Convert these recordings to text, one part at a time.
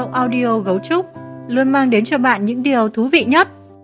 audio Gấu Trúc luôn mang đến cho bạn những điều thú vị nhất.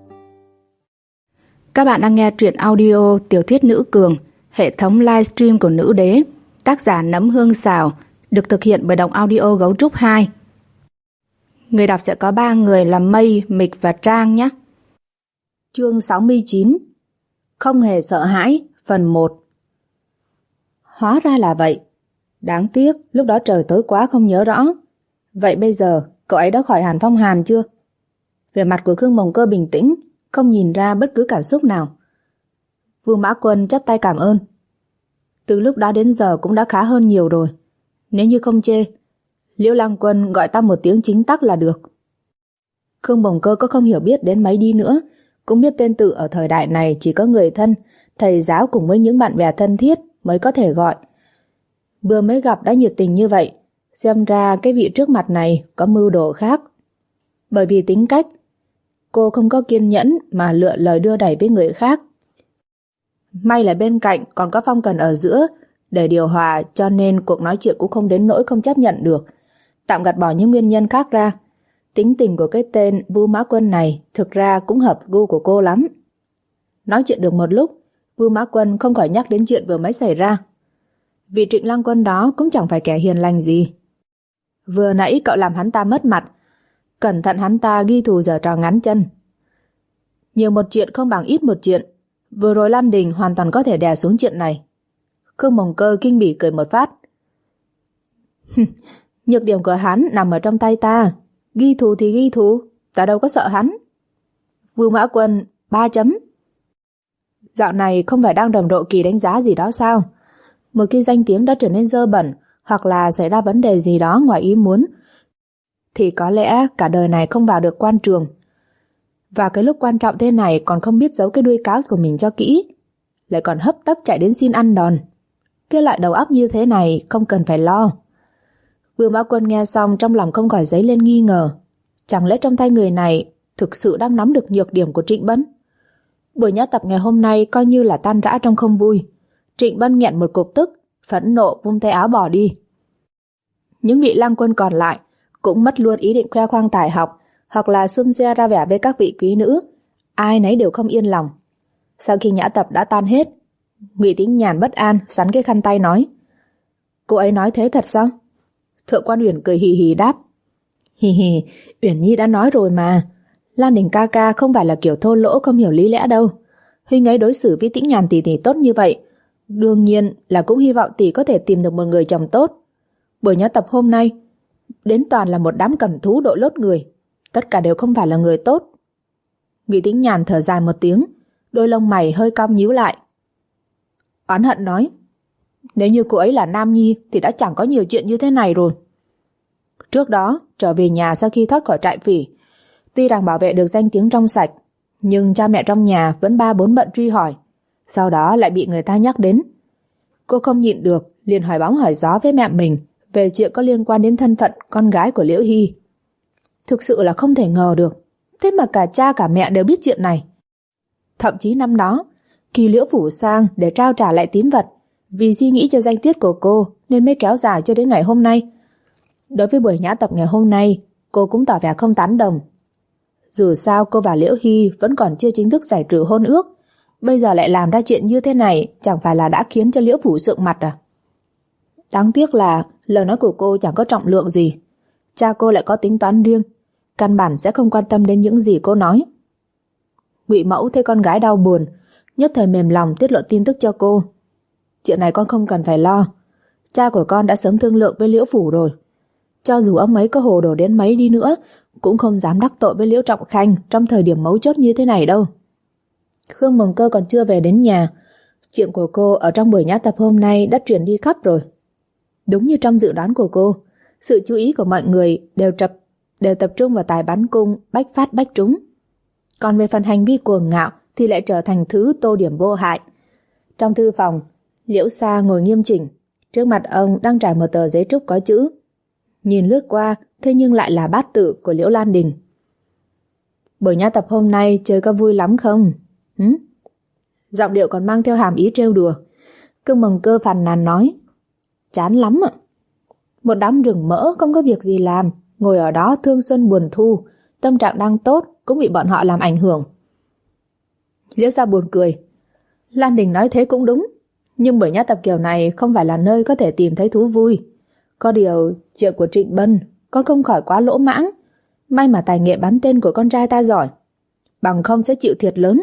Các bạn đang nghe truyện audio tiểu thuyết Nữ Cường, hệ thống livestream của Nữ Đế, tác giả Nấm Hương Xào, được thực hiện bởi Đọc Audio Gấu Trúc 2. Người đọc sẽ có 3 người là Mây, Mịch và Trang nhé. Chương 69 Không hề sợ hãi, phần 1. Hóa ra là vậy. Đáng tiếc, lúc đó trời tối quá không nhớ rõ. Vậy bây giờ, cậu ấy đã khỏi hẳn phong hàn chưa? Vẻ mặt của Khương Mồng Cơ bình tĩnh, không nhìn ra bất cứ cảm xúc nào. Vương Mã Quân chắp tay cảm ơn. Từ lúc đó đến giờ cũng đã khá hơn nhiều rồi. Nếu như không chê, Liễu Lăng Quân gọi ta một tiếng chính tắc là được. Khương Mồng Cơ có không hiểu biết đến mấy đi nữa, cũng biết tên tự ở thời đại này chỉ có người thân, thầy giáo cùng với những bạn bè thân thiết mới có thể gọi. Vừa mới gặp đã nhiệt tình như vậy, xem ra cái vị trước mặt này có mưu đồ khác. Bởi vì tính cách, cô không có kiên nhẫn mà lựa lời đưa đẩy với người khác. May là bên cạnh còn có Phong Cần ở giữa để điều hòa, cho nên cuộc nói chuyện cũng không đến nỗi không chấp nhận được. Tạm gạt bỏ những nguyên nhân khác ra, tính tình của cái tên Vu Mã Quân này thực ra cũng hợp gu của cô lắm. Nói chuyện được một lúc, Vu Mã Quân không khỏi nhắc đến chuyện vừa mới xảy ra. Vị Trịnh Lăng Quân đó cũng chẳng phải kẻ hiền lành gì. Vừa nãy cậu làm hắn ta mất mặt, cẩn thận hắn ta ghi thù giở trò ngắn chân. Nhiều một chuyện không bằng ít một chuyện, vừa rồi Lan Đình hoàn toàn có thể đè xuống chuyện này. Khương Mồng Cơ kinh bỉ cười một phát. Nhược điểm của hắn nằm ở trong tay ta, ghi thù thì ghi thù, ta đâu có sợ hắn. Vương Mã Quân 3 chấm. Dạo này không phải đang rầm rộ kỳ đánh giá gì đó sao? Một khi danh tiếng đã trở nên dơ bẩn, hoặc là xảy ra vấn đề gì đó ngoài ý muốn, thì có lẽ cả đời này không vào được quan trường. Và cái lúc quan trọng thế này còn không biết giấu cái đuôi cáo của mình cho kỹ, lại còn hấp tấp chạy đến xin ăn đòn. Cái loại đầu óc như thế này không cần phải lo. Vương Mã Quân nghe xong trong lòng không khỏi dấy lên nghi ngờ. Chẳng lẽ trong tay người này thực sự đang nắm được nhược điểm của Trịnh Bân? Buổi nhã tập ngày hôm nay coi như là tan rã trong không vui. Trịnh Bân nghẹn một cục tức, phẫn nộ vung tay áo bỏ đi. Những vị Lăng Quân còn lại cũng mất luôn ý định khoe khoang tài học hoặc là xum xe ra vẻ với các vị quý nữ. Ai nấy đều không yên lòng. Sau khi nhã tập đã tan hết, Ngụy Tĩnh Nhàn bất an sắn cái khăn tay nói: Cô ấy nói thế thật sao? Thượng quan Uyển cười hì hì đáp: Hì hì, Uyển Nhi đã nói rồi mà, Lan Đình ca ca không phải là kiểu thô lỗ không hiểu lý lẽ đâu. Huynh ấy đối xử với Tĩnh Nhàn tỷ tỷ tốt như vậy, đương nhiên là cũng hy vọng tỷ có thể tìm được một người chồng tốt. Buổi nhã tập hôm nay đến toàn là một đám cầm thú đội lốt người, tất cả đều không phải là người tốt. Ngụy Tĩnh Nhàn thở dài một tiếng, đôi lông mày hơi cong nhíu lại. Oán hận nói: Nếu như cô ấy là nam nhi thì đã chẳng có nhiều chuyện như thế này rồi. Trước đó trở về nhà sau khi thoát khỏi trại phỉ, tuy rằng bảo vệ được danh tiếng trong sạch, nhưng cha mẹ trong nhà vẫn 3-4 bận truy hỏi. Sau đó lại bị người ta nhắc đến. Cô không nhịn được, liền hỏi bóng hỏi gió với mẹ mình về chuyện có liên quan đến thân phận con gái của Liễu Hy. Thực sự là không thể ngờ được, thế mà cả cha cả mẹ đều biết chuyện này. Thậm chí năm đó, khi Liễu Phủ sang để trao trả lại tín vật, vì suy nghĩ cho danh tiết của cô nên mới kéo dài cho đến ngày hôm nay. Đối với buổi nhã tập ngày hôm nay, cô cũng tỏ vẻ không tán đồng. Dù sao cô và Liễu Hy vẫn còn chưa chính thức giải trừ hôn ước, bây giờ lại làm ra chuyện như thế này, chẳng phải là đã khiến cho Liễu Phủ sượng mặt à? Đáng tiếc là lời nói của cô chẳng có trọng lượng gì. Cha cô lại có tính toán riêng, căn bản sẽ không quan tâm đến những gì cô nói. Ngụy Mẫu thấy con gái đau buồn, nhất thời mềm lòng tiết lộ tin tức cho cô. Chuyện này con không cần phải lo, cha của con đã sớm thương lượng với Liễu Phủ rồi. Cho dù ông ấy có hồ đồ đến mấy đi nữa, cũng không dám đắc tội với Liễu Trọng Khanh trong thời điểm mấu chốt như thế này đâu. Khương Mồng Cơ còn chưa về đến nhà, chuyện của cô ở trong buổi nhã tập hôm nay đã truyền đi khắp rồi. Đúng như trong dự đoán của cô, sự chú ý của mọi người đều tập trung vào tài bắn cung bách phát bách trúng. Còn về phần hành vi cuồng ngạo thì lại trở thành thứ tô điểm vô hại. Trong thư phòng, Liễu Sa ngồi nghiêm chỉnh, trước mặt ông đang trải một tờ giấy trúc có chữ. Nhìn lướt qua, thế nhưng lại là bát tự của Liễu Lan Đình. Buổi nhã tập hôm nay chơi có vui lắm không? Giọng điệu còn mang theo hàm ý trêu đùa. Khương Mồng Cơ phàn nàn nói: Chán lắm ạ. Một đám rừng mỡ không có việc gì làm, ngồi ở đó thương xuân buồn thu, tâm trạng đang tốt cũng bị bọn họ làm ảnh hưởng. Liễu Gia buồn cười. Lan Đình nói thế cũng đúng, nhưng buổi nhã tập kiểu này không phải là nơi có thể tìm thấy thú vui. Có điều, chuyện của Trịnh Bân, con không khỏi quá lỗ mãng. May mà tài nghệ bắn tên của con trai ta giỏi, bằng không sẽ chịu thiệt lớn.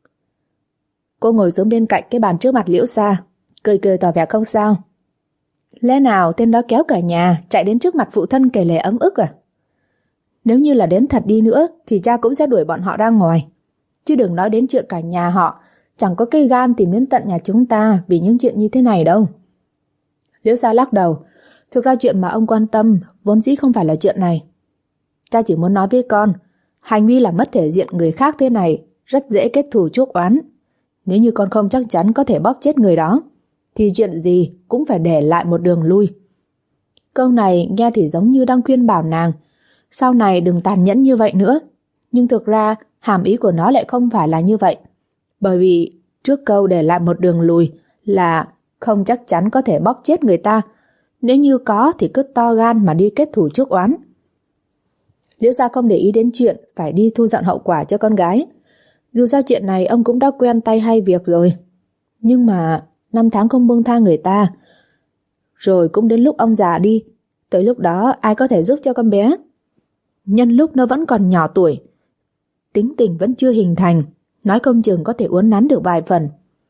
Cô ngồi xuống bên cạnh cái bàn trước mặt Liễu Gia, cười cười tỏ vẻ không sao. Lẽ nào tên đó kéo cả nhà chạy đến trước mặt phụ thân kể lể ấm ức à? Nếu như là đến thật đi nữa thì cha cũng sẽ đuổi bọn họ ra ngoài. Chứ đừng nói đến chuyện cả nhà họ chẳng có cây gan tìm đến tận nhà chúng ta vì những chuyện như thế này đâu. Liễu Gia lắc đầu. Thực ra chuyện mà ông quan tâm vốn dĩ không phải là chuyện này. Cha chỉ muốn nói với con, hành vi làm mất thể diện người khác thế này rất dễ kết thù chuốc oán. Nếu như con không chắc chắn có thể bóp chết người đó, thì chuyện gì cũng phải để lại một đường lui. Câu này nghe thì giống như đang khuyên bảo nàng sau này đừng tàn nhẫn như vậy nữa. Nhưng thực ra hàm ý của nó lại không phải là như vậy. Bởi vì trước câu để lại một đường lùi là không chắc chắn có thể bóp chết người ta. Nếu như có thì cứ to gan mà đi kết thù chuốc oán. Liễu Gia không để ý đến chuyện phải đi thu dọn hậu quả cho con gái. Dù sao chuyện này ông cũng đã quen tay hay việc rồi. Nhưng mà 5 tháng không buông tha người ta, rồi cũng đến lúc ông già đi. Tới lúc đó ai có thể giúp cho con bé? Nhân lúc nó vẫn còn nhỏ tuổi, tính tình vẫn chưa hình thành, nói không chừng có thể uốn nắn được vài phần.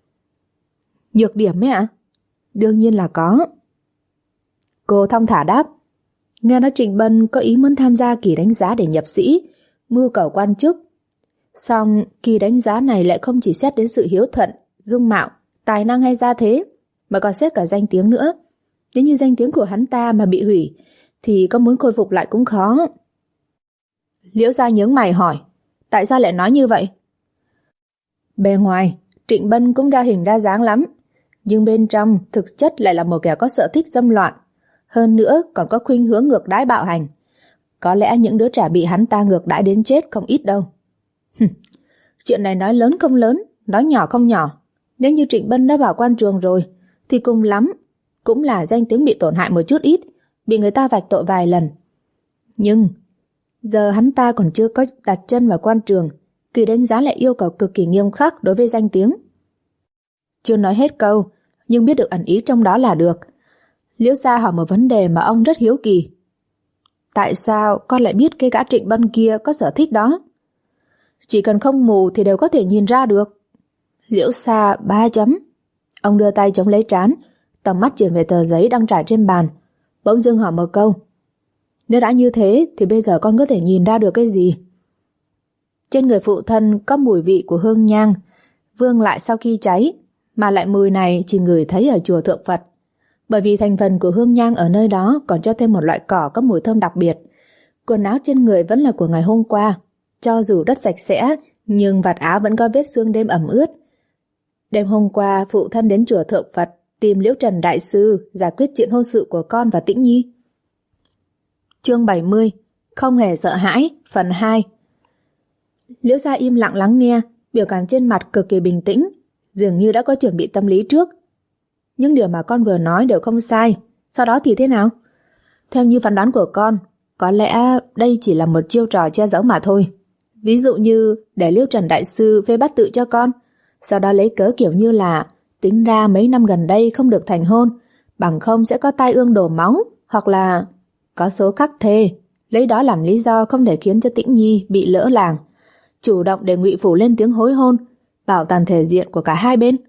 Nhược điểm ấy ạ? Đương nhiên là có. Cô thong thả đáp. Nghe nói Trịnh Bân có ý muốn tham gia kỳ đánh giá để nhập sĩ, mưu cầu quan chức. Song kỳ đánh giá này lại không chỉ xét đến sự hiếu thuận, dung mạo, tài năng hay gia thế, mà còn xét cả danh tiếng nữa. Nếu như danh tiếng của hắn ta mà bị hủy, thì có muốn khôi phục lại cũng khó. Liễu Gia nhướng mày hỏi, tại sao lại nói như vậy? Bề ngoài, Trịnh Bân cũng đa hình đa dáng lắm, nhưng bên trong thực chất lại là một kẻ có sở thích dâm loạn. Hơn nữa còn có khuynh hướng ngược đãi bạo hành. Có lẽ những đứa trẻ bị hắn ta ngược đãi đến chết không ít đâu. Chuyện này nói lớn không lớn, nói nhỏ không nhỏ. Nếu như Trịnh Bân đã vào quan trường rồi, thì cùng lắm cũng là danh tiếng bị tổn hại một chút ít, bị người ta vạch tội vài lần. Nhưng giờ hắn ta còn chưa có đặt chân vào quan trường, kỳ đánh giá lại yêu cầu cực kỳ nghiêm khắc đối với danh tiếng. Chưa nói hết câu, nhưng biết được ẩn ý trong đó là được. Liễu Gia hỏi một vấn đề mà ông rất hiếu kỳ. Tại sao con lại biết cái gã Trịnh Bân kia có sở thích đó? Chỉ cần không mù thì đều có thể nhìn ra được. Liễu Gia 3 chấm. Ông đưa tay chống lấy trán, tầm mắt chuyển về tờ giấy đang trải trên bàn, bỗng dưng hỏi một câu. Nếu đã như thế thì bây giờ con có thể nhìn ra được cái gì? Trên người phụ thân có mùi vị của hương nhang, vương lại sau khi cháy, mà lại mùi này chỉ ngửi thấy ở chùa Thượng Phật. Bởi vì thành phần của hương nhang ở nơi đó còn cho thêm một loại cỏ có mùi thơm đặc biệt. Quần áo trên người vẫn là của ngày hôm qua, cho dù rất sạch sẽ, nhưng vạt áo vẫn có vết xương đêm ẩm ướt. Đêm hôm qua, phụ thân đến chùa Thượng Phật tìm Liễu Trần Đại Sư giải quyết chuyện hôn sự của con và Tĩnh Nhi. Chương 70. Không hề sợ hãi, phần 2. Liễu Gia im lặng lắng nghe, biểu cảm trên mặt cực kỳ bình tĩnh, dường như đã có chuẩn bị tâm lý trước. Những điều mà con vừa nói đều không sai, sau đó thì thế nào? Theo như phán đoán của con, có lẽ đây chỉ là một chiêu trò che giấu mà thôi. Ví dụ như để Liễu Trần Đại Sư phê bát tự cho con, sau đó lấy cớ kiểu như là tính ra mấy năm gần đây không được thành hôn, bằng không sẽ có tai ương đổ máu, hoặc là có số khắc thê, lấy đó làm lý do không để khiến cho Tĩnh Nhi bị lỡ làng, chủ động để Ngụy Phủ lên tiếng hối hôn, bảo toàn thể diện của cả hai bên.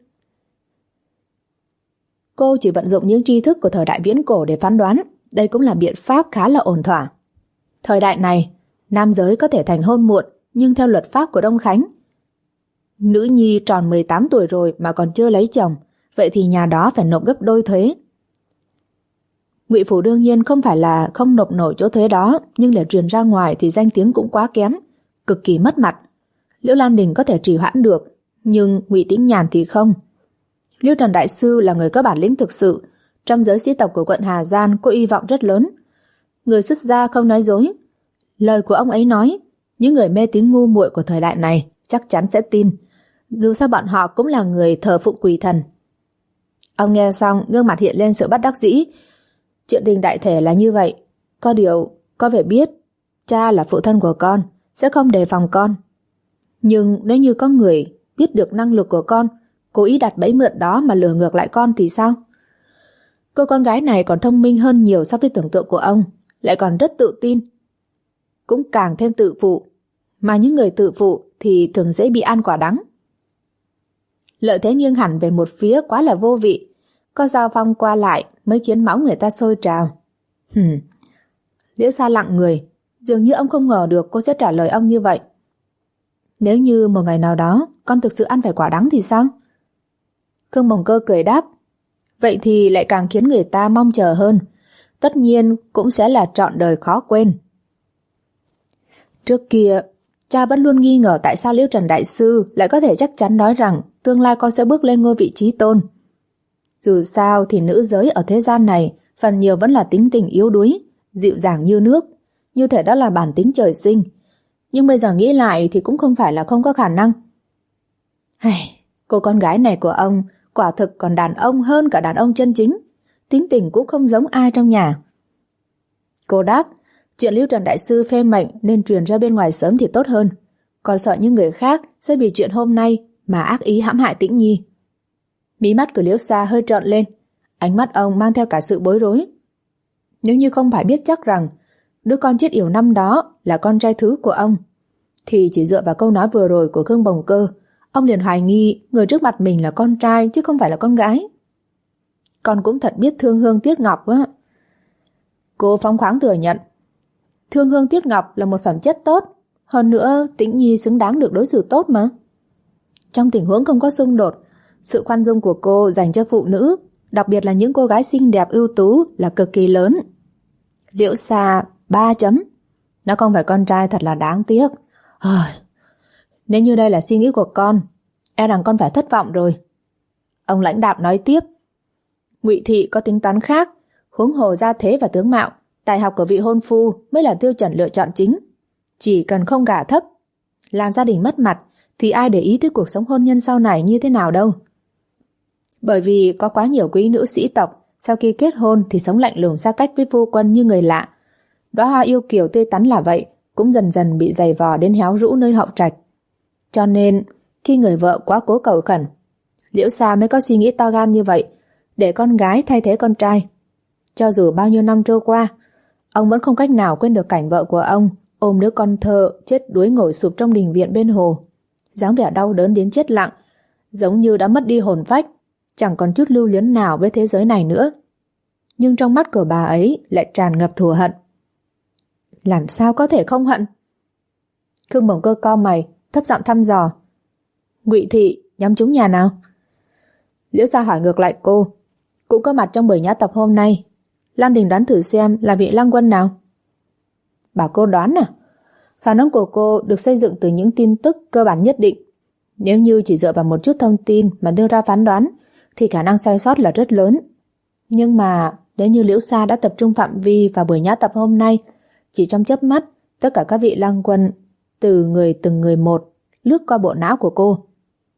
Cô chỉ vận dụng những tri thức của thời đại viễn cổ để phán đoán, đây cũng là biện pháp khá là ổn thỏa. Thời đại này, nam giới có thể thành hôn muộn, nhưng theo luật pháp của Đông Khánh, nữ nhi tròn 18 tuổi rồi mà còn chưa lấy chồng, vậy thì nhà đó phải nộp gấp đôi thuế. Ngụy Phủ đương nhiên không phải là không nộp nổi chỗ thuế đó, nhưng để truyền ra ngoài thì danh tiếng cũng quá kém, cực kỳ mất mặt. Liễu Lan Đình có thể trì hoãn được, nhưng Ngụy Tĩnh Nhàn thì không. Liễu Trần Đại Sư là người có bản lĩnh thực sự, trong giới sĩ tộc của quận Hà Giang có hy vọng rất lớn. Người xuất gia không nói dối. Lời của ông ấy nói, những người mê tín ngu muội của thời đại này chắc chắn sẽ tin, dù sao bọn họ cũng là người thờ phụng quỷ thần. Ông nghe xong, gương mặt hiện lên sự bất đắc dĩ. Chuyện tình đại thể là như vậy, có điều Con phải biết, cha là phụ thân của con, sẽ không đề phòng con. Nhưng nếu như có người biết được năng lực của con, cố ý đặt bẫy mượn đó mà lừa ngược lại con thì sao? Cô con gái này còn thông minh hơn nhiều so với tưởng tượng của ông, lại còn rất tự tin. Cũng càng thêm tự phụ, mà những người tự phụ thì thường dễ bị ăn quả đắng. Lợi thế nghiêng hẳn về một phía quá là vô vị, có giao phong qua lại mới khiến máu người ta sôi trào. Liễu Sa lặng người, dường như ông không ngờ được cô sẽ trả lời ông như vậy. Nếu như một ngày nào đó con thực sự ăn phải quả đắng thì sao? Khương Bồng Cơ cười đáp, vậy thì lại càng khiến người ta mong chờ hơn. Tất nhiên cũng sẽ là trọn đời khó quên. Trước kia, cha vẫn luôn nghi ngờ tại sao Liễu Trần Đại Sư lại có thể chắc chắn nói rằng tương lai con sẽ bước lên ngôi vị trí tôn. Dù sao thì nữ giới ở thế gian này phần nhiều vẫn là tính tình yếu đuối, dịu dàng như nước, như thể đó là bản tính trời sinh. Nhưng bây giờ nghĩ lại thì cũng không phải là không có khả năng. Cô con gái này của ông quả thực còn đàn ông hơn cả đàn ông chân chính, tính tình cũng không giống ai trong nhà. Cô đáp, chuyện Liễu Trần Đại Sư phê mệnh nên truyền ra bên ngoài sớm thì tốt hơn, còn sợ những người khác sẽ vì chuyện hôm nay mà ác ý hãm hại Tĩnh Nhi. Mí mắt của Liễu Sa hơi trợn lên, ánh mắt ông mang theo cả sự bối rối. Nếu như không phải biết chắc rằng đứa con chết yểu năm đó là con trai thứ của ông, thì chỉ dựa vào câu nói vừa rồi của Khương Bồng Cơ, ông liền hoài nghi người trước mặt mình là con trai chứ không phải là con gái. Con cũng thật biết thương hương tiếc ngọc á. Cô phóng khoáng thừa nhận, thương hương tiếc ngọc là một phẩm chất tốt, hơn nữa Tĩnh Nhi xứng đáng được đối xử tốt mà. Trong tình huống không có xung đột, sự khoan dung của cô dành cho phụ nữ, đặc biệt là những cô gái xinh đẹp ưu tú là cực kỳ lớn. Liễu Sa 3 chấm. Nó không phải con trai thật là đáng tiếc. Nếu như đây là suy nghĩ của con, e rằng con phải thất vọng rồi. Ông lãnh đạm nói tiếp, Ngụy Thị có tính toán khác, huống hồ gia thế và tướng mạo, tài học của vị hôn phu mới là tiêu chuẩn lựa chọn chính. Chỉ cần không gả thấp, làm gia đình mất mặt, thì ai để ý tới cuộc sống hôn nhân sau này như thế nào đâu. Bởi vì có quá nhiều quý nữ sĩ tộc sau khi kết hôn thì sống lạnh lùng xa cách với phu quân như người lạ. Đóa hoa yêu kiều tươi tắn là vậy, cũng dần dần bị giày vò đến héo rũ nơi hậu trạch. Cho nên khi người vợ quá cố cầu khẩn, Liễu Sa mới có suy nghĩ to gan như vậy, để con gái thay thế con trai. Cho dù bao nhiêu năm trôi qua, ông vẫn không cách nào quên được cảnh vợ của ông ôm đứa con thơ chết đuối ngồi sụp trong đình viện bên hồ, dáng vẻ đau đớn đến chết lặng, giống như đã mất đi hồn phách, chẳng còn chút lưu luyến nào với thế giới này nữa. Nhưng trong mắt của bà ấy lại tràn ngập thù hận. Làm sao có thể không hận? Khương Bồng Cơ cau mày, thấp giọng thăm dò, Ngụy Thị nhắm trúng nhà nào? Liễu Sa hỏi ngược lại cô, cũng có mặt trong buổi nhã tập hôm nay. Lan Đình đoán thử xem là vị Lăng Quân nào. Bảo cô đoán à? Phản ứng của cô được xây dựng từ những tin tức cơ bản nhất định. Nếu như chỉ dựa vào một chút thông tin mà đưa ra phán đoán, thì khả năng sai sót là rất lớn. Nhưng mà nếu như Liễu Sa đã tập trung phạm vi vào buổi nhã tập hôm nay, chỉ trong chớp mắt, tất cả các vị Lăng Quân từng người một lướt qua bộ não của cô.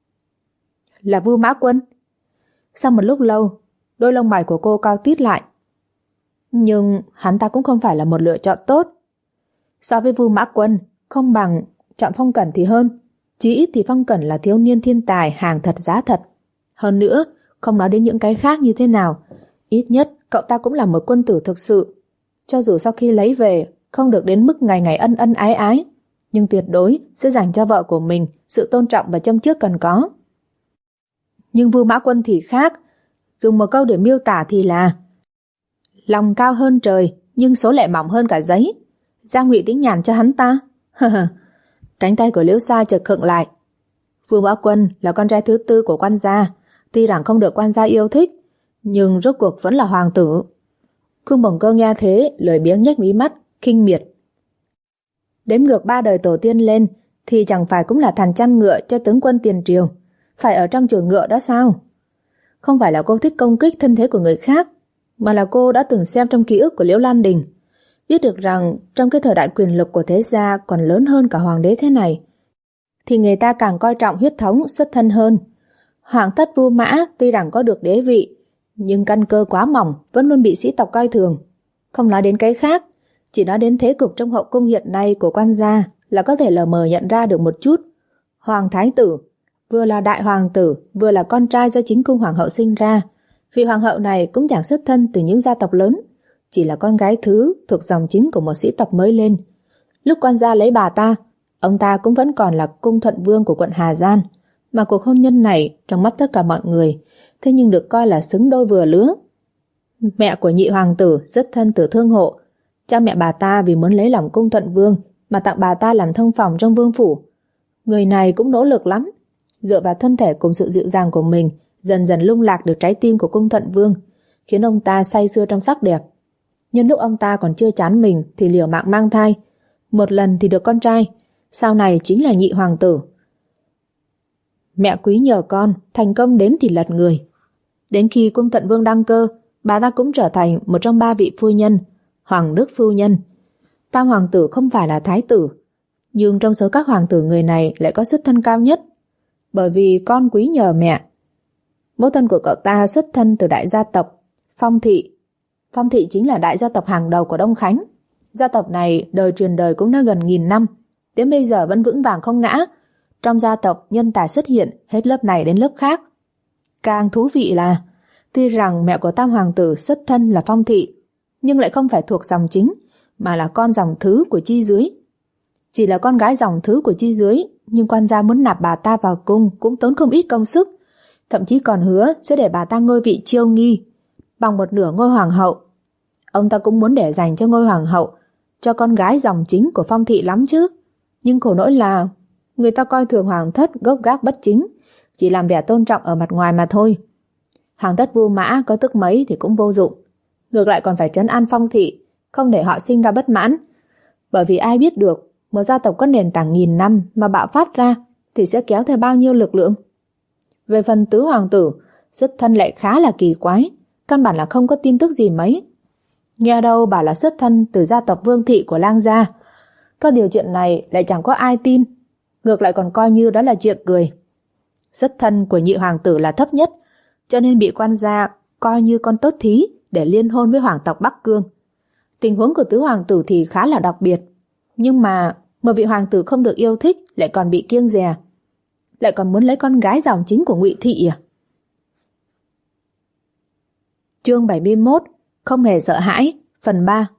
Là Vưu Mã Quân. Sau một lúc lâu, đôi lông mày của cô cao tít lại. Nhưng hắn ta cũng không phải là một lựa chọn tốt. So với Vưu Mã Quân, không bằng chọn Phong Cẩn thì hơn. Chí ít thì Phong Cẩn là thiếu niên thiên tài hàng thật giá thật. Hơn nữa, không nói đến những cái khác như thế nào, ít nhất cậu ta cũng là một quân tử thực sự. Cho dù sau khi lấy về không được đến mức ngày ngày ân ân ái ái, nhưng tuyệt đối sẽ dành cho vợ của mình sự tôn trọng và châm chước cần có. Nhưng Vưu Mã Quân thì khác, dùng một câu để miêu tả thì là lòng cao hơn trời, nhưng số lệ mỏng hơn cả giấy. Gia Ngụy Tĩnh nhàn cho hắn ta. Cánh tay của Liễu Sa chợt khựng lại. Vưu Mã Quân là con trai thứ tư của quan gia, tuy rằng không được quan gia yêu thích, nhưng rốt cuộc vẫn là hoàng tử. Khương Bồng Cơ nghe thế, lười biếng nhếch mí mắt, khinh miệt. Đếm ngược 3 đời tổ tiên lên, thì chẳng phải cũng là thằn chăn ngựa cho tướng quân tiền triều, phải ở trong chuồng ngựa đó sao? Không phải là cô thích công kích thân thế của người khác, mà là cô đã từng xem trong ký ức của Liễu Lan Đình, biết được rằng trong cái thời đại quyền lực của thế gia còn lớn hơn cả hoàng đế thế này, thì người ta càng coi trọng huyết thống xuất thân hơn. Hoàng thất Vưu Mã tuy rằng có được đế vị, nhưng căn cơ quá mỏng, vẫn luôn bị sĩ tộc coi thường. Không nói đến cái khác, Chỉ nói đến thế cục trong hậu cung hiện nay của quan gia là có thể lờ mờ nhận ra được một chút. Hoàng thái tử vừa là đại hoàng tử, vừa là con trai do chính cung hoàng hậu sinh ra. Vị hoàng hậu này cũng chẳng xuất thân từ những gia tộc lớn, chỉ là con gái thứ thuộc dòng chính của một sĩ tộc mới lên. Lúc quan gia lấy bà ta, ông ta cũng vẫn còn là cung thuận vương của quận Hà Giang, mà cuộc hôn nhân này trong mắt tất cả mọi người thế nhưng được coi là xứng đôi vừa lứa. Mẹ của nhị hoàng tử rất thân từ thương hộ. Cha mẹ bà ta vì muốn lấy lòng cung thuận vương mà tặng bà ta làm thông phòng trong vương phủ. Người này cũng nỗ lực lắm, dựa vào thân thể cùng sự dịu dàng của mình dần dần lung lạc được trái tim của cung thuận vương, khiến ông ta say sưa trong sắc đẹp. Nhưng lúc ông ta còn chưa chán mình thì liều mạng mang thai. Một lần thì được con trai, sau này chính là nhị hoàng tử. Mẹ quý nhờ con, thành công đến thì lật người. Đến khi cung thuận vương đăng cơ, bà ta cũng trở thành một trong 3 vị phu nhân, hoàng đức phu nhân. Tam hoàng tử không phải là thái tử, nhưng trong số các hoàng tử người này lại có xuất thân cao nhất, bởi vì con quý nhờ mẹ. Mẫu thân của cậu ta xuất thân từ đại gia tộc Phong Thị. Phong Thị chính là đại gia tộc hàng đầu của Đông Khánh. Gia tộc này đời truyền đời cũng đã gần 1000 năm, đến bây giờ vẫn vững vàng không ngã. Trong gia tộc nhân tài xuất hiện hết lớp này đến lớp khác. Càng thú vị là tuy rằng mẹ của tam hoàng tử xuất thân là Phong Thị, nhưng lại không phải thuộc dòng chính, mà là con dòng thứ của chi dưới. Chỉ là con gái dòng thứ của chi dưới, nhưng quan gia muốn nạp bà ta vào cung cũng tốn không ít công sức, thậm chí còn hứa sẽ để bà ta ngôi vị Chiêu Nghi, bằng một nửa ngôi hoàng hậu. Ông ta cũng muốn để dành cho ngôi hoàng hậu cho con gái dòng chính của Phong Thị lắm chứ. Nhưng khổ nỗi là người ta coi thường hoàng thất gốc gác bất chính, chỉ làm vẻ tôn trọng ở mặt ngoài mà thôi. Hoàng thất Vu Mã có tức mấy thì cũng vô dụng, ngược lại còn phải trấn an Phong Thị, không để họ sinh ra bất mãn. Bởi vì ai biết được một gia tộc có nền tảng 1000 năm mà bạo phát ra thì sẽ kéo theo bao nhiêu lực lượng. Về phần tứ hoàng tử, xuất thân lại khá là kỳ quái, căn bản là không có tin tức gì mấy. Nghe đâu bảo là xuất thân từ gia tộc Vương Thị của Lang gia. Có điều chuyện này lại chẳng có ai tin, ngược lại còn coi như đó là chuyện cười. Xuất thân của nhị hoàng tử là thấp nhất, cho nên bị quan gia coi như con tốt thí để liên hôn với hoàng tộc Bắc Cương. Tình huống của tứ hoàng tử thì khá là đặc biệt, nhưng mà một vị hoàng tử không được yêu thích lại còn bị kiêng dè, lại còn muốn lấy con gái dòng chính của Ngụy Thị à? Chương 71 Không hề sợ hãi, phần 3.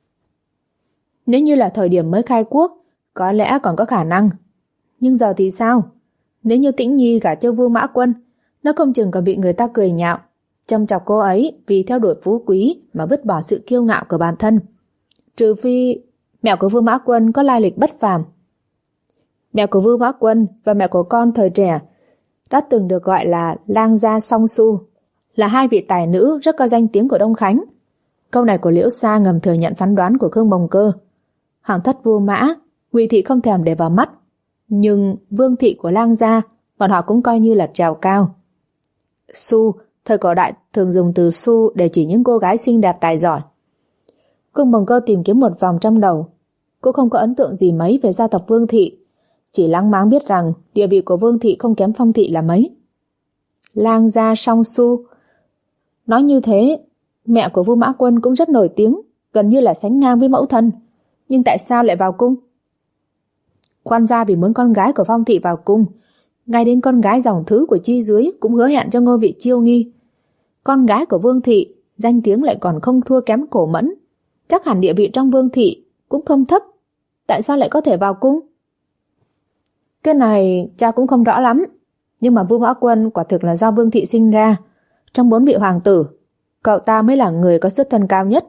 Nếu như là thời điểm mới khai quốc, có lẽ còn có khả năng. Nhưng giờ thì sao? Nếu như Tĩnh Nhi gả cho Vương Mã Quân, nó không chừng còn bị người ta cười nhạo, châm chọc cô ấy vì theo đuổi phú quý mà vứt bỏ sự kiêu ngạo của bản thân. Trừ phi mẹ của Vương Mã Quân có lai lịch bất phàm. Mẹ của Vương Mã Quân và mẹ của con thời trẻ đã từng được gọi là Lang gia Song Su, là 2 vị tài nữ rất có danh tiếng của Đông Khánh. Câu này của Liễu Sa ngầm thừa nhận phán đoán của Khương Bồng Cơ. Hoàng thất Vu Mã, Ngụy Thị không thèm để vào mắt, nhưng Vương Thị của Lang gia bọn họ cũng coi như là trèo cao. Su, thời cổ đại thường dùng từ su để chỉ những cô gái xinh đẹp tài giỏi. Khương Bồng Cơ tìm kiếm một vòng trong đầu, cô không có ấn tượng gì mấy về gia tộc Vương Thị, chỉ láng máng biết rằng địa vị của Vương Thị không kém Phong Thị là mấy. Lang gia Song Su. Nói như thế, mẹ của Vu Mã Quân cũng rất nổi tiếng, gần như là sánh ngang với mẫu thân, nhưng tại sao lại vào cung? Quan gia vì muốn con gái của Phong Thị vào cung, ngay đến con gái dòng thứ của chi dưới cũng hứa hẹn cho ngôi vị Chiêu Nghi. Con gái của Vương Thị danh tiếng lại còn không thua kém Cổ Mẫn, chắc hẳn địa vị trong Vương Thị cũng không thấp, tại sao lại có thể vào cung? Cái này cha cũng không rõ lắm, nhưng mà Vu Mã Quân quả thực là do Vương Thị sinh ra. Trong 4 vị hoàng tử, cậu ta mới là người có xuất thân cao nhất.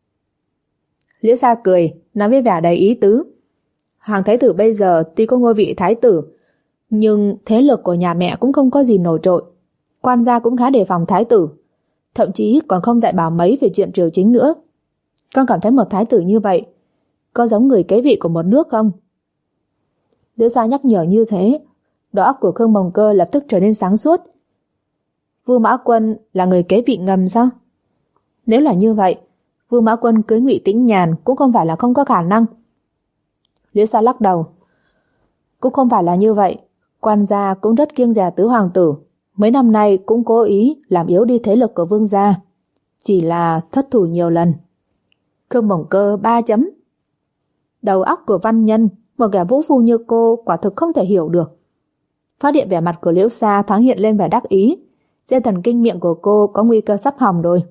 Liễu Sa cười, nói với vẻ đầy ý tứ. Hoàng thái tử bây giờ tuy có ngôi vị thái tử, nhưng thế lực của nhà mẹ cũng không có gì nổi trội. Quan gia cũng khá đề phòng thái tử, thậm chí còn không dạy bảo mấy về chuyện triều chính nữa. Con cảm thấy một thái tử như vậy có giống người kế vị của một nước không? Liễu Sa nhắc nhở như thế, đầu óc của Khương Bồng Cơ lập tức trở nên sáng suốt. Vu Mã Quân là người kế vị ngầm sao? Nếu là như vậy, Vu Mã Quân cưới Ngụy Tĩnh Nhàn cũng không phải là không có khả năng. Liễu Sa lắc đầu. Cũng không phải là như vậy, quan gia cũng rất kiêng dè tứ hoàng tử, mấy năm nay cũng cố ý làm yếu đi thế lực của Vương gia, chỉ là thất thủ nhiều lần. Khương Bổng Cơ 3 chấm. Đầu óc của văn nhân, một kẻ vũ phu như cô quả thực không thể hiểu được. Phát hiện vẻ mặt của Liễu Sa thoáng hiện lên vẻ đắc ý. Dây thần kinh miệng của cô có nguy cơ sắp hỏng rồi.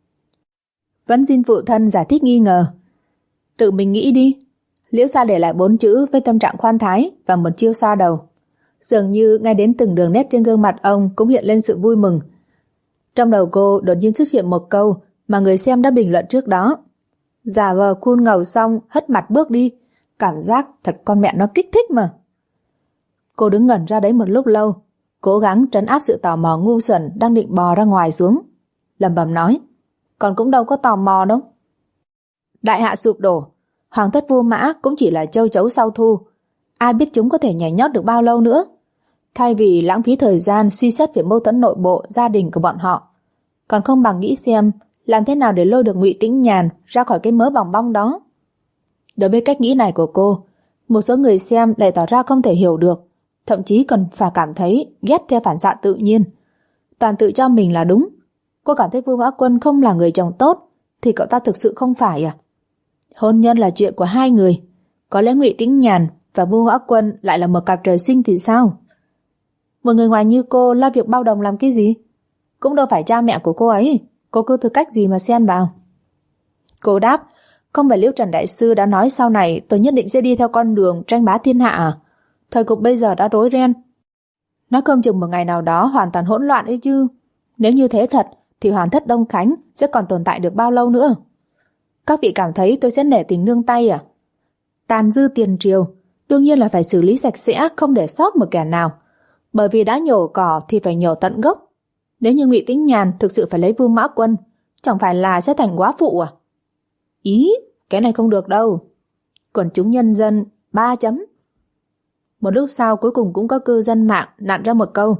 Vẫn xin phụ thân giải thích nghi ngờ. Tự mình nghĩ đi. Liễu Sa để lại 4 chữ với tâm trạng khoan thái và một chiêu xoa đầu. Dường như ngay đến từng đường nét trên gương mặt ông cũng hiện lên sự vui mừng. Trong đầu cô đột nhiên xuất hiện một câu mà người xem đã bình luận trước đó. Giả vờ cool ngầu xong hất mặt bước đi. Cảm giác thật con mẹ nó kích thích mà. Cô đứng ngẩn ra đấy một lúc lâu, cố gắng trấn áp sự tò mò ngu xuẩn đang định bò ra ngoài xuống. Lẩm bẩm nói, còn cũng đâu có tò mò đâu. Đại hạ sụp đổ, hoàng thất Vua Mã cũng chỉ là châu chấu sau thu. Ai biết chúng có thể nhảy nhót được bao lâu nữa. Thay vì lãng phí thời gian suy xét về mâu thuẫn nội bộ gia đình của bọn họ, còn không bằng nghĩ xem làm thế nào để lôi được Ngụy Tĩnh Nhàn ra khỏi cái mớ bòng bong đó. Đối với cách nghĩ này của cô, một số người xem lại tỏ ra không thể hiểu được, thậm chí còn phải cảm thấy ghét theo phản xạ tự nhiên. Toàn tự cho mình là đúng. Cô cảm thấy Vương Mã Quân không là người chồng tốt, thì cậu ta thực sự không phải à? Hôn nhân là chuyện của hai người. Có lẽ Ngụy Tĩnh Nhàn và Vương Mã Quân lại là một cặp trời sinh thì sao? Một người ngoài như cô lo việc bao đồng làm cái gì? Cũng đâu phải cha mẹ của cô ấy. Cô có tư cách gì mà xen vào? Cô đáp, không phải Liễu Trần Đại Sư đã nói sau này tôi nhất định sẽ đi theo con đường tranh bá thiên hạ à? Thời cục bây giờ đã rối ren. Nói không chừng một ngày nào đó hoàn toàn hỗn loạn ấy chứ. Nếu như thế thật thì Hoàng thất Đông Khánh sẽ còn tồn tại được bao lâu nữa? Các vị cảm thấy tôi sẽ nể tình nương tay à? Tàn dư tiền triều, đương nhiên là phải xử lý sạch sẽ, không để sót một kẻ nào. Bởi vì đã nhổ cỏ thì phải nhổ tận gốc. Nếu như Ngụy Tĩnh Nhàn thực sự phải lấy Vương Mã Quân, chẳng phải là sẽ thành góa phụ à? Ý, cái này không được đâu. Quần chúng nhân dân 3 chấm. Một lúc sau cuối cùng cũng có cư dân mạng nặn ra một câu.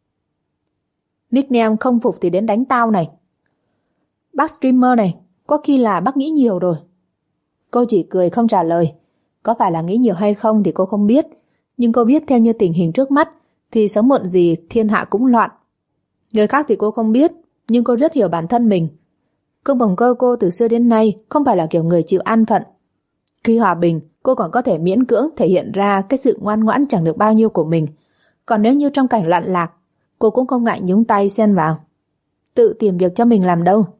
Nickname không phục thì đến đánh tao này. Bác streamer này, có khi là bác nghĩ nhiều rồi. Cô chỉ cười không trả lời. Có phải là nghĩ nhiều hay không thì cô không biết, nhưng cô biết theo như tình hình trước mắt thì sớm muộn gì thiên hạ cũng loạn. Người khác thì cô không biết, nhưng cô rất hiểu bản thân mình. Khương Bổng Cơ cô từ xưa đến nay không phải là kiểu người chịu an phận. Khi hòa bình, cô còn có thể miễn cưỡng thể hiện ra cái sự ngoan ngoãn chẳng được bao nhiêu của mình. Còn nếu như trong cảnh loạn lạc, cô cũng không ngại nhúng tay xen vào. Tự tìm việc cho mình làm đâu.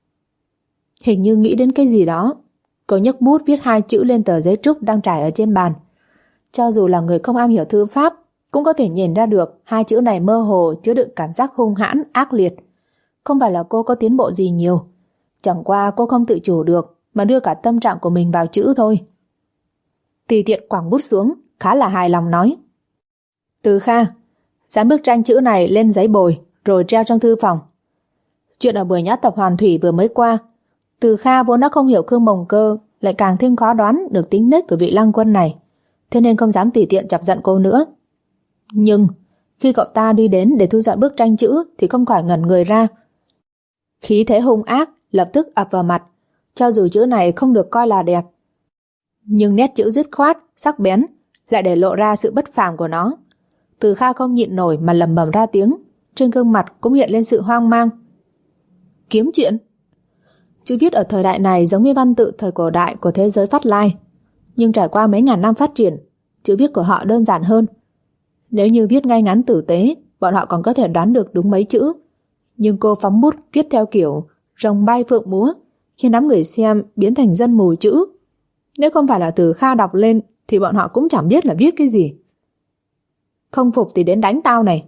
Hình như nghĩ đến cái gì đó, cô nhấc bút viết 2 chữ lên tờ giấy trúc đang trải ở trên bàn. Cho dù là người không am hiểu thư pháp, cũng có thể nhìn ra được 2 chữ này mơ hồ chứa đựng cảm giác hung hãn, ác liệt. Không phải là cô có tiến bộ gì nhiều, chẳng qua cô không tự chủ được mà đưa cả tâm trạng của mình vào chữ thôi. Tùy tiện quẳng bút xuống, khá là hài lòng nói. Từ Kha, dán bức tranh chữ này lên giấy bồi rồi treo trong thư phòng. Chuyện ở buổi nhã tập Hoàn Thủy vừa mới qua, Từ Kha vốn đã không hiểu Khương Bổng Cơ, lại càng thêm khó đoán được tính nết của vị Lăng Quân này, thế nên không dám tùy tiện chọc giận cô nữa. Nhưng khi cậu ta đi đến để thu dọn bức tranh chữ thì không khỏi ngẩn người ra. Khí thế hung ác lập tức ập vào mặt, cho dù chữ này không được coi là đẹp, nhưng nét chữ dứt khoát, sắc bén lại để lộ ra sự bất phàm của nó. Từ Kha không nhịn nổi mà lẩm bẩm ra tiếng, trên gương mặt cũng hiện lên sự hoang mang. Kiếm chuyện? Chữ viết ở thời đại này giống như văn tự thời cổ đại của thế giới Phát Lai, nhưng trải qua mấy ngàn năm phát triển, chữ viết của họ đơn giản hơn. Nếu như viết ngay ngắn tử tế, bọn họ còn có thể đoán được đúng mấy chữ. Nhưng cô phóng bút viết theo kiểu rồng bay phượng múa, khiến đám người xem biến thành dân mù chữ. Nếu không phải là Từ Kha đọc lên thì bọn họ cũng chẳng biết là viết cái gì. Không phục thì đến đánh tao này.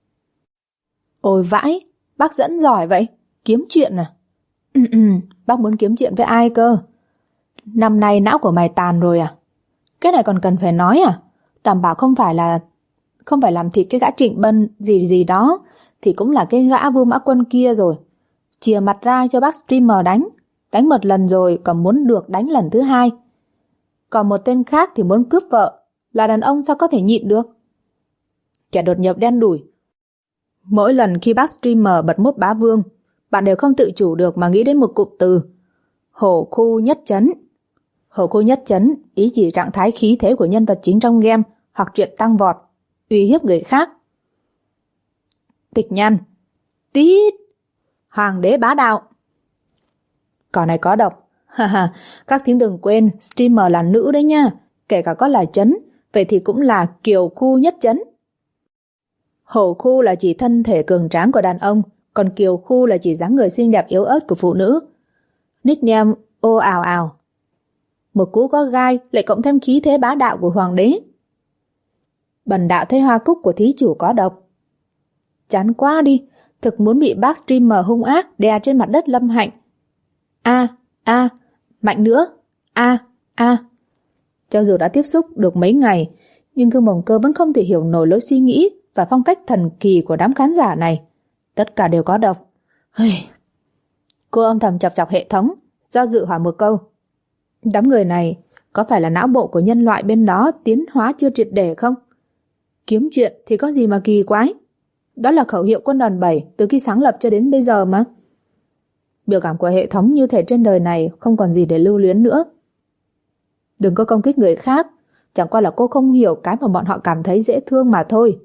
Ôi vãi, bác dẫn giỏi vậy, kiếm chuyện à? Bác muốn kiếm chuyện với ai cơ? Năm nay não của mày tàn rồi à? Cái này còn cần phải nói à? Đảm bảo không phải làm thịt cái gã Trịnh Bân gì gì đó thì cũng là cái gã Vương Mã Quân kia rồi. Chìa mặt ra cho bác streamer đánh một lần rồi còn muốn được đánh lần thứ 2. Còn một tên khác thì muốn cướp vợ, là đàn ông sao có thể nhịn được? Kẻ đột nhập đen đủi. Mỗi lần khi bác streamer bật mút bá vương, bạn đều không tự chủ được mà nghĩ đến một cụm từ: hổ khu nhất chấn. Hổ khu nhất chấn ý chỉ trạng thái khí thế của nhân vật chính trong game hoặc chuyện tăng vọt, uy hiếp người khác. Tịch Nhan, tít, hoàng đế bá đạo. Cỏ này có độc, Ha ha, các thím đừng quên, streamer là nữ đấy nha, kể cả có là trấn, vậy thì cũng là kiều khu nhất trấn. Hổ khu là chỉ thân thể cường tráng của đàn ông, còn kiều khu là chỉ dáng người xinh đẹp yếu ớt của phụ nữ. Nickname ô ào ào. Một cú có gai lại cộng thêm khí thế bá đạo của hoàng đế. Bần đạo thấy hoa cúc của thí chủ có độc. Chán quá đi, thực muốn bị bác streamer hung ác đè trên mặt đất lâm hạnh. Mạnh nữa, Cho dù đã tiếp xúc được mấy ngày, nhưng Khương Bồng Cơ vẫn không thể hiểu nổi lối suy nghĩ và phong cách thần kỳ của đám khán giả này. Tất cả đều có độc. Cô âm thầm chọc chọc hệ thống, do dự hỏi một câu. Đám người này có phải là não bộ của nhân loại bên đó tiến hóa chưa triệt để không? Kiếm chuyện thì có gì mà kỳ quái. Đó là khẩu hiệu quân đoàn 7 từ khi sáng lập cho đến bây giờ mà. Biểu cảm của hệ thống như thể trên đời này không còn gì để lưu luyến nữa. Đừng có công kích người khác, chẳng qua là cô không hiểu cái mà bọn họ cảm thấy dễ thương mà thôi.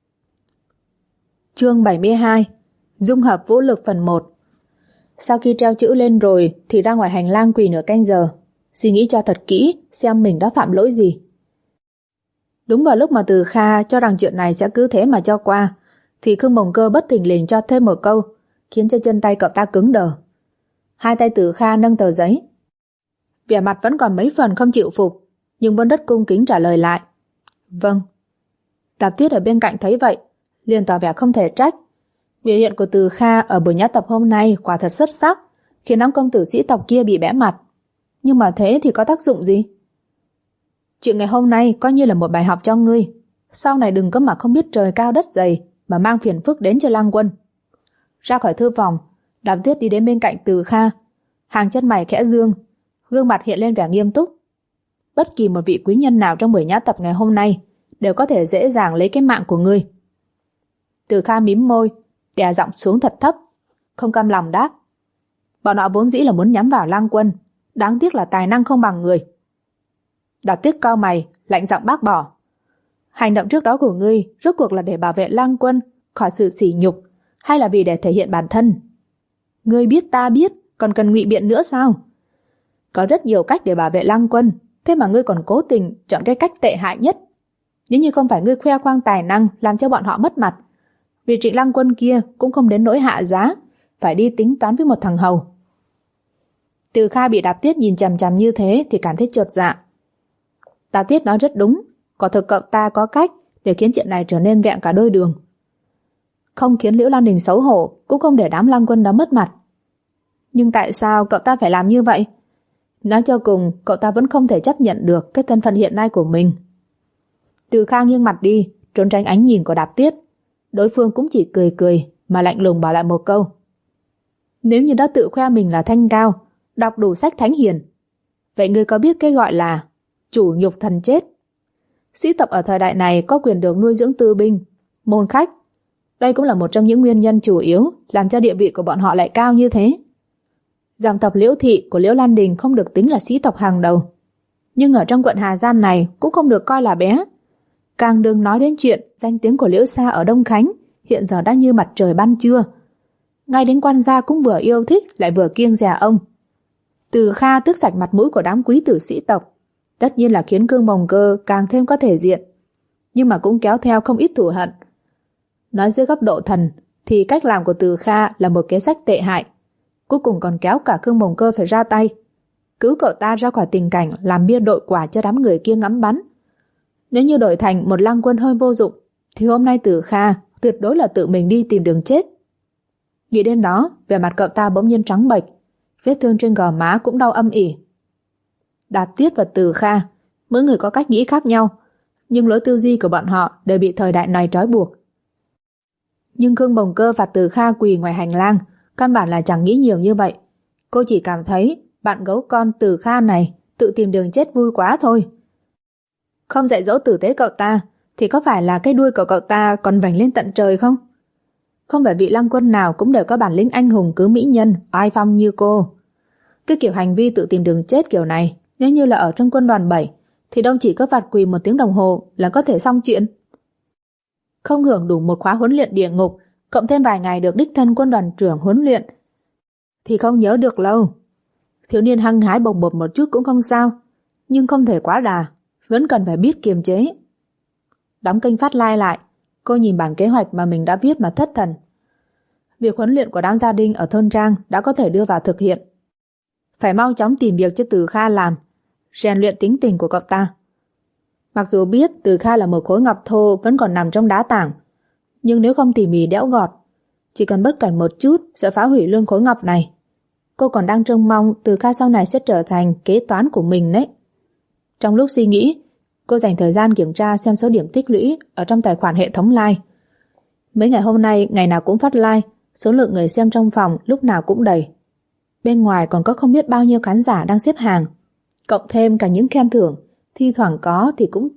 Chương 72 Dung hợp vũ lực phần 1. Sau khi treo chữ lên rồi thì ra ngoài hành lang quỳ nửa canh giờ, suy nghĩ cho thật kỹ xem mình đã phạm lỗi gì. Đúng vào lúc mà Từ Kha cho rằng chuyện này sẽ cứ thế mà cho qua, thì Khương Bồng Cơ bất thình lình cho thêm một câu, khiến cho chân tay cậu ta cứng đờ. Hai tay Từ Kha nâng tờ giấy. Vẻ mặt vẫn còn mấy phần không chịu phục, nhưng vẫn rất cung kính trả lời lại. Vâng. Đạp Tuyết ở bên cạnh thấy vậy, liền tỏ vẻ không thể trách. Biểu hiện của Từ Kha ở buổi nhã tập hôm nay quả thật xuất sắc, khiến đám công tử sĩ tộc kia bị bẽ mặt. Nhưng mà thế thì có tác dụng gì? Chuyện ngày hôm nay coi như là một bài học cho ngươi. Sau này đừng có mà không biết trời cao đất dày mà mang phiền phức đến cho Lăng Quân. Ra khỏi thư phòng, Đạp Tuyết đi đến bên cạnh Từ Kha, hàng chân mày khẽ dương, gương mặt hiện lên vẻ nghiêm túc. Bất kỳ một vị quý nhân nào trong buổi nhã tập ngày hôm nay đều có thể dễ dàng lấy cái mạng của ngươi. Từ Kha mím môi, đè giọng xuống thật thấp, không cam lòng đáp. Bọn họ vốn dĩ là muốn nhắm vào Lăng Quân, đáng tiếc là tài năng không bằng người. Đạp Tuyết cau mày, lạnh giọng bác bỏ. Hành động trước đó của ngươi rốt cuộc là để bảo vệ Lăng Quân khỏi sự sỉ nhục, hay là vì để thể hiện bản thân? Ngươi biết ta biết, còn cần ngụy biện nữa sao? Có rất nhiều cách để bảo vệ Lăng Quân, thế mà ngươi còn cố tình chọn cái cách tệ hại nhất. Nếu như không phải ngươi khoe khoang tài năng làm cho bọn họ mất mặt, vì Trịnh Lăng Quân kia cũng không đến nỗi hạ giá, phải đi tính toán với một thằng hầu. Từ Kha bị Đạp Tuyết nhìn chằm chằm như thế thì cảm thấy chột dạ. Đạp Tuyết nói rất đúng, quả thực cậu ta có cách để khiến chuyện này trở nên vẹn cả đôi đường. Không khiến Liễu Lan Đình xấu hổ, cũng không để đám Lăng Quân đó mất mặt. Nhưng tại sao cậu ta phải làm như vậy? Nói cho cùng, cậu ta vẫn không thể chấp nhận được cái thân phận hiện nay của mình. Từ Kha nghiêng mặt đi, trốn tránh ánh nhìn của Đạp Tuyết. Đối phương cũng chỉ cười cười mà lạnh lùng bảo lại một câu. Nếu như đã tự khoe mình là thanh cao, đọc đủ sách thánh hiền, vậy ngươi có biết cái gọi là chủ nhục thần chết? Sĩ tộc ở thời đại này có quyền được nuôi dưỡng tư binh, môn khách. Đây cũng là một trong những nguyên nhân chủ yếu làm cho địa vị của bọn họ lại cao như thế. Dòng tộc Liễu Thị của Liễu Lan Đình không được tính là sĩ tộc hàng đầu, nhưng ở trong quận Hà Giang này cũng không được coi là bé. Càng đừng nói đến chuyện danh tiếng của Liễu Sa ở Đông Khánh hiện giờ đã như mặt trời ban trưa. Ngay đến quan gia cũng vừa yêu thích lại vừa kiêng dè ông. Từ Kha tước sạch mặt mũi của đám quý tử sĩ tộc, tất nhiên là khiến Khương Bồng Cơ càng thêm có thể diện, nhưng mà cũng kéo theo không ít thù hận. Nói dưới góc độ thần thì cách làm của Từ Kha là một kế sách tệ hại, cuối cùng còn kéo cả Khương Bồng Cơ phải ra tay, cứu cậu ta ra khỏi tình cảnh làm bia đội quả cho đám người kia ngắm bắn. Nếu như đổi thành một Lăng Quân hơi vô dụng, thì hôm nay Từ Kha tuyệt đối là tự mình đi tìm đường chết. Nghĩ đến đó, vẻ mặt cậu ta bỗng nhiên trắng bệch, vết thương trên gò má cũng đau âm ỉ. Đạp Tuyết và Từ Kha, mỗi người có cách nghĩ khác nhau, nhưng lối tư duy của bọn họ đều bị thời đại này trói buộc. Nhưng Khương Bồng Cơ và Từ Kha quỳ ngoài hành lang, căn bản là chẳng nghĩ nhiều như vậy. Cô chỉ cảm thấy bạn gấu con Từ Kha này tự tìm đường chết vui quá thôi. Không dạy dỗ tử tế cậu ta thì có phải là cái đuôi của cậu ta còn vành lên tận trời không? Không phải vị Lăng Quân nào cũng đều có bản lĩnh anh hùng cứu mỹ nhân, oai phong như cô. Cái kiểu hành vi tự tìm đường chết kiểu này, nếu như là ở trong quân đoàn 7 thì đâu chỉ có phạt quỳ 1 tiếng đồng hồ là có thể xong chuyện. Không hưởng đủ một khóa huấn luyện địa ngục, cộng thêm vài ngày được đích thân quân đoàn trưởng huấn luyện thì không nhớ được lâu. Thiếu niên hăng hái bồng bột một chút cũng không sao, nhưng không thể quá đà, vẫn cần phải biết kiềm chế. Đóng kênh phát like lại, cô nhìn bản kế hoạch mà mình đã viết mà thất thần. Việc huấn luyện của đám gia đình ở thôn trang đã có thể đưa vào thực hiện. Phải mau chóng tìm việc cho Từ Kha làm, rèn luyện tính tình của cậu ta. Mặc dù biết Từ Kha là một khối ngọc thô vẫn còn nằm trong đá tảng, nhưng nếu không tỉ mỉ đẽo gọt, chỉ cần bất cẩn một chút sẽ phá hủy luôn khối ngọc này. Cô còn đang trông mong Từ Kha sau này sẽ trở thành kế toán của mình đấy. Trong lúc suy nghĩ, cô dành thời gian kiểm tra xem số điểm tích lũy ở trong tài khoản hệ thống like. Mấy ngày hôm nay ngày nào cũng phát like, số lượng người xem trong phòng lúc nào cũng đầy. Bên ngoài còn có không biết bao nhiêu khán giả đang xếp hàng, cộng thêm cả những khen thưởng, thi thoảng có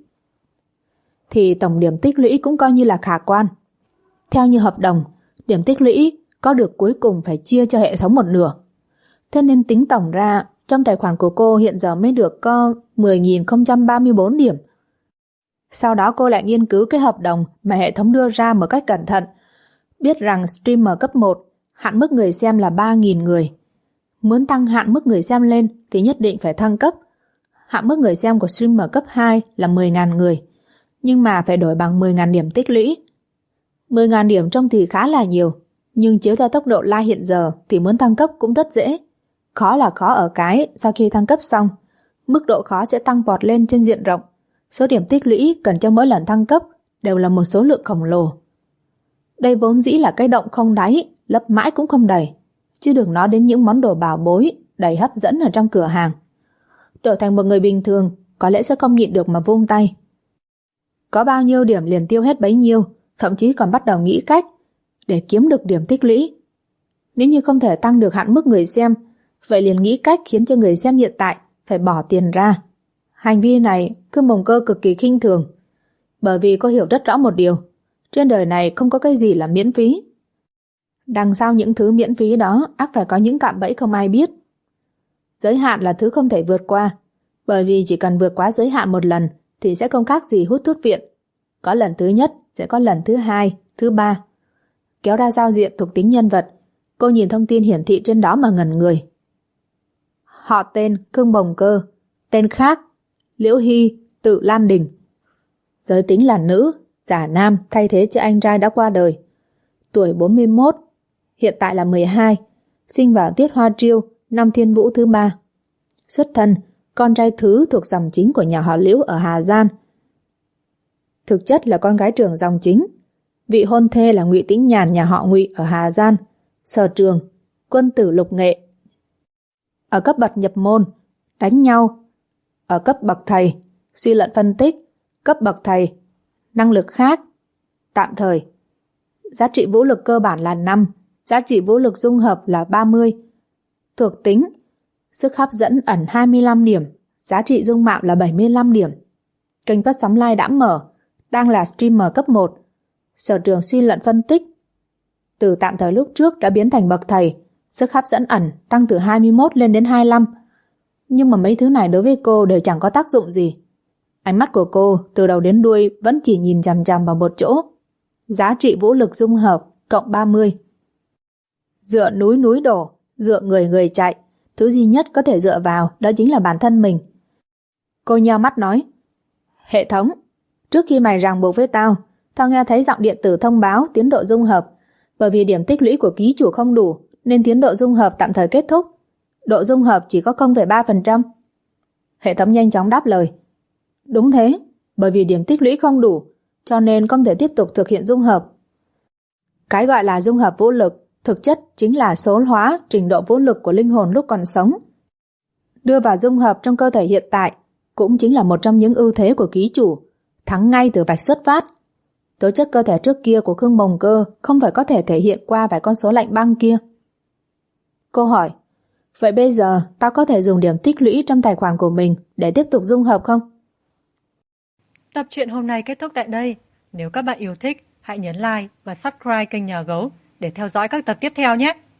thì tổng điểm tích lũy cũng coi như là khả quan. Theo như hợp đồng, điểm tích lũy có được cuối cùng phải chia cho hệ thống một nửa. Thế nên tính tổng ra, trong tài khoản của cô hiện giờ mới được có 10.034 điểm. Sau đó cô lại nghiên cứu cái hợp đồng mà hệ thống đưa ra một cách cẩn thận. Biết rằng streamer cấp 1, hạn mức người xem là 3.000 người. Muốn tăng hạn mức người xem lên thì nhất định phải thăng cấp. Hạn mức người xem của streamer cấp 2 là 10.000 người, nhưng mà phải đổi bằng 10.000 điểm tích lũy. 10.000 điểm trông thì khá là nhiều, nhưng chiếu theo tốc độ like hiện giờ thì muốn thăng cấp cũng rất dễ. Khó là khó ở cái sau khi thăng cấp xong, mức độ khó sẽ tăng vọt lên trên diện rộng. Số điểm tích lũy cần cho mỗi lần thăng cấp đều là một số lượng khổng lồ. Đây vốn dĩ là cái động không đáy, lấp mãi cũng không đầy, chứ đừng nói đến những món đồ bảo bối đầy hấp dẫn ở trong cửa hàng. Trở thành một người bình thường có lẽ sẽ không nhịn được mà vung tay. Có bao nhiêu điểm liền tiêu hết bấy nhiêu, thậm chí còn bắt đầu nghĩ cách để kiếm được điểm tích lũy. Nếu như không thể tăng được hạn mức người xem, vậy liền nghĩ cách khiến cho người xem hiện tại phải bỏ tiền ra. Hành vi này Khương Bồng Cơ cực kỳ khinh thường, bởi vì cô hiểu rất rõ một điều, trên đời này không có cái gì là miễn phí. Đằng sau những thứ miễn phí đó ắt phải có những cạm bẫy không ai biết. Giới hạn là thứ không thể vượt qua, bởi vì chỉ cần vượt quá giới hạn một lần thì sẽ không khác gì hút thuốc viện. Có lần thứ nhất sẽ có lần thứ hai, thứ ba. Kéo ra giao diện thuộc tính nhân vật, cô nhìn thông tin hiển thị trên đó mà ngẩn người. Họ tên Khương Bồng Cơ, tên khác Liễu Hy, Tự Lan Đình. Giới tính là nữ, giả nam thay thế cho anh trai đã qua đời. Tuổi 41, hiện tại là 12, sinh vào tiết Hoa Triêu, năm Thiên Vũ thứ 3. Xuất thân, con trai thứ thuộc dòng chính của nhà họ Liễu ở Hà Giang. Thực chất là con gái trưởng dòng chính. Vị hôn thê là Ngụy Tĩnh Nhàn nhà họ Ngụy ở Hà Giang. Sở trường, quân tử lục nghệ. Ở cấp bậc nhập môn, đánh nhau. Ở cấp bậc thầy, suy luận phân tích. Cấp bậc thầy, năng lực khác, tạm thời. Giá trị vũ lực cơ bản là 5, giá trị vũ lực dung hợp là 30. Thuộc tính, sức hấp dẫn ẩn 25 điểm, giá trị dung mạo là 75 điểm. Kênh phát sóng live đã mở, đang là streamer cấp 1. Sở trường suy luận phân tích. Từ tạm thời lúc trước đã biến thành bậc thầy, sức hấp dẫn ẩn tăng từ 21 lên đến 25. Nhưng mà mấy thứ này đối với cô đều chẳng có tác dụng gì. Ánh mắt của cô từ đầu đến đuôi vẫn chỉ nhìn chằm chằm vào một chỗ. Giá trị vũ lực dung hợp cộng 30. Dựa núi núi đổ, dựa người người chạy. Thứ duy nhất có thể dựa vào đó chính là bản thân mình. Cô nheo mắt nói, hệ thống, trước khi mày ràng buộc với tao nghe thấy giọng điện tử thông báo tiến độ dung hợp. Bởi vì điểm tích lũy của ký chủ không đủ nên tiến độ dung hợp tạm thời kết thúc. Độ dung hợp chỉ có 0,3%. Hệ thống nhanh chóng đáp lời, đúng thế, bởi vì điểm tích lũy không đủ cho nên không thể tiếp tục thực hiện dung hợp. Cái gọi là dung hợp vũ lực thực chất chính là số hóa trình độ vũ lực của linh hồn lúc còn sống. Đưa vào dung hợp trong cơ thể hiện tại cũng chính là một trong những ưu thế của ký chủ, thắng ngay từ vạch xuất phát. Tố chất cơ thể trước kia của Khương Bồng Cơ không phải có thể thể hiện qua vài con số lạnh băng kia. Cô hỏi, vậy bây giờ tao có thể dùng điểm tích lũy trong tài khoản của mình để tiếp tục dung hợp không? Tập truyện hôm nay kết thúc tại đây. Nếu các bạn yêu thích, hãy nhấn like và subscribe kênh Nhà Gấu để theo dõi các tập tiếp theo nhé.